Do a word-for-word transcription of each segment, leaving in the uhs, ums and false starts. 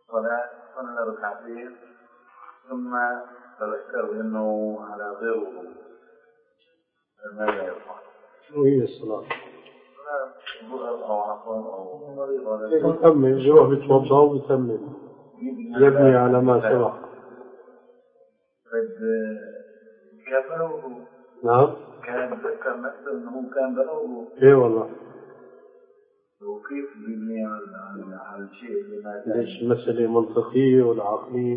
صلاة صلى ركعتين ثم تذكر أنه على غير وضوء ماذا يفعل؟ شو هي الصلاة؟ ظهر أو عصر أو يكمل يروح يتوضأ ويكمل يبني على ما سبق. طيب كيف له وضوء؟ نعم كان ذكر نفسه أنه كان له وضوء. إيه والله. وكيف يبني على على الشيء اللي ما كان؟ ليش مسألة منطقية ولا عقلية؟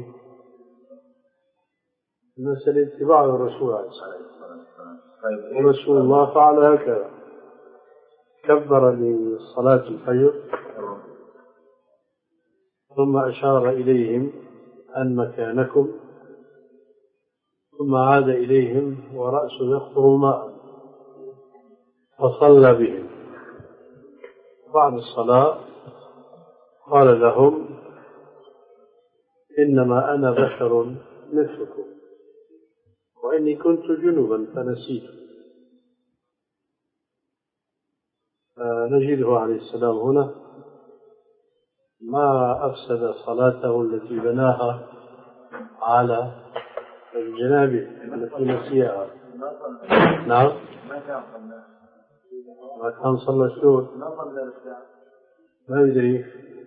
مسألة اتباع الرسول عليه الصلاة والسلام. طيب ورسول الله فعل هكذا، كبر لصلاة الفجر ثم أشار إليهم أن مكانكم، ثم عاد إليهم ورأسه يقطر ماء فصلى بهم. بعد الصلاة قال لهم إنما أنا بشر مثلكم وإني كنت جنبا فنسيت. فنجده عليه السلام هنا ما أفسد صلاته التي بناها على الجنابه التي نسيها. نعم ما كان صلى شو ما يدري.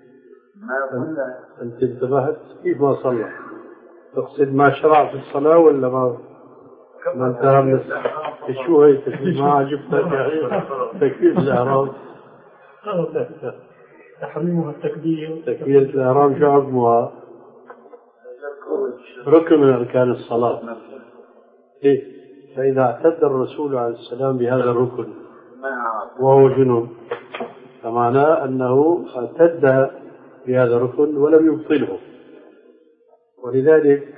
أنت انتبهت كيف ما صلى؟ تقصد ما شرع في الصلاة ولا ما ما انتهى من شو هي تكبير ما عجبتك يا تكبير الإحرام؟ تحريمها التكبير. تكبير الإحرام شو حكمها؟ ركن من أركان الصلاة. إيه؟ فإذا اعتد الرسول عليه السلام بهذا الركن وهو جنوب فمعناه أنه اعتد بهذا الركن ولم يبطله. ولذلك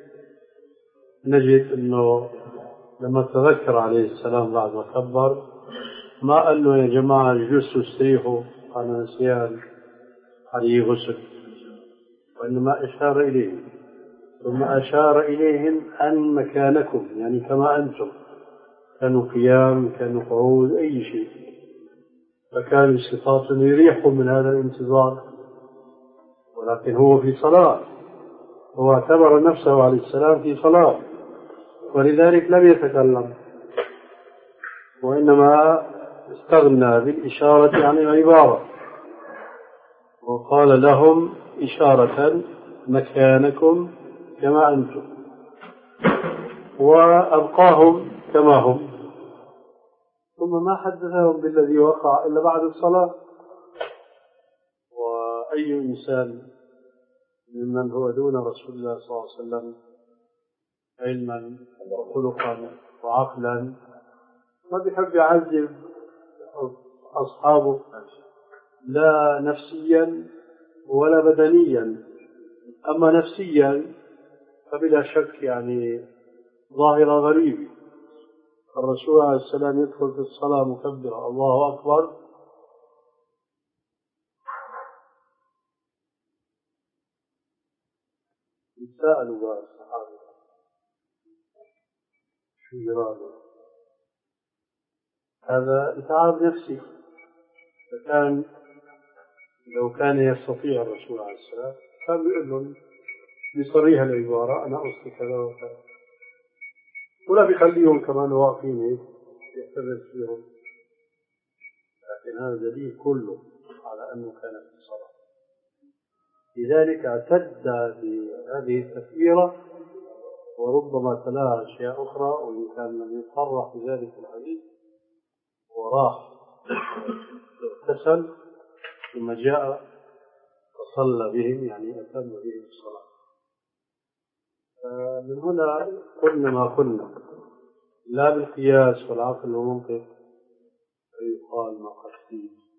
نجد أنه لما تذكر عليه السلام بعد ما كبر ما قال له يا جماعة جلسوا استريحوا أنا نسيان عليه غسل، وإنما أشار إليهم ثم أشار إليهم أن مكانكم يعني كما أنتم، كانوا قيام كانوا قعود أي شيء، فكان صفات يريح من هذا الانتظار، ولكن هو في صلاة، هو اعتبر نفسه عليه السلام في صلاة ولذلك لم يتكلم وإنما استغنى بالإشارة عن العبارة وقال لهم إشارة مكانكم كما أنتم وأبقاهم كما هم، ثم ما حدثهم بالذي وقع إلا بعد الصلاة. وأي إنسان ممن هو دون رسول الله صلى الله عليه وسلم علما وخلقا وعقلا ما بيحب يعذب أصحابه لا نفسيا ولا بدنيا. أما نفسيا فبلا شك يعني ظاهرة غريبة. الرسول عليه السلام يدخل في الصلاة مكبرا الله أكبر يتساءلوا بقى الصحابة شو يراده هذا إتعاب نفسي. فكان لو كان يستطيع الرسول عليه السلام كان بيقول لهم بصريح العبارة أنا أصلي كذا وكذا ولا بيخليهم كمان واقفين هيك يعتبر فيهم، لكن هذا دليل كله على أنه كان في صلاة. لذلك اعتد بهذه التكبيرة وربما تلاها أشياء أخرى وإن كان لم يصرح بذلك الحديث وراح اغتسل ثم جاء وصلى بهم يعني أتم بهم الصلاة. من هنا قلنا ما قلنا لا بالقياس والعقل والمنطق يقال ما قد فيه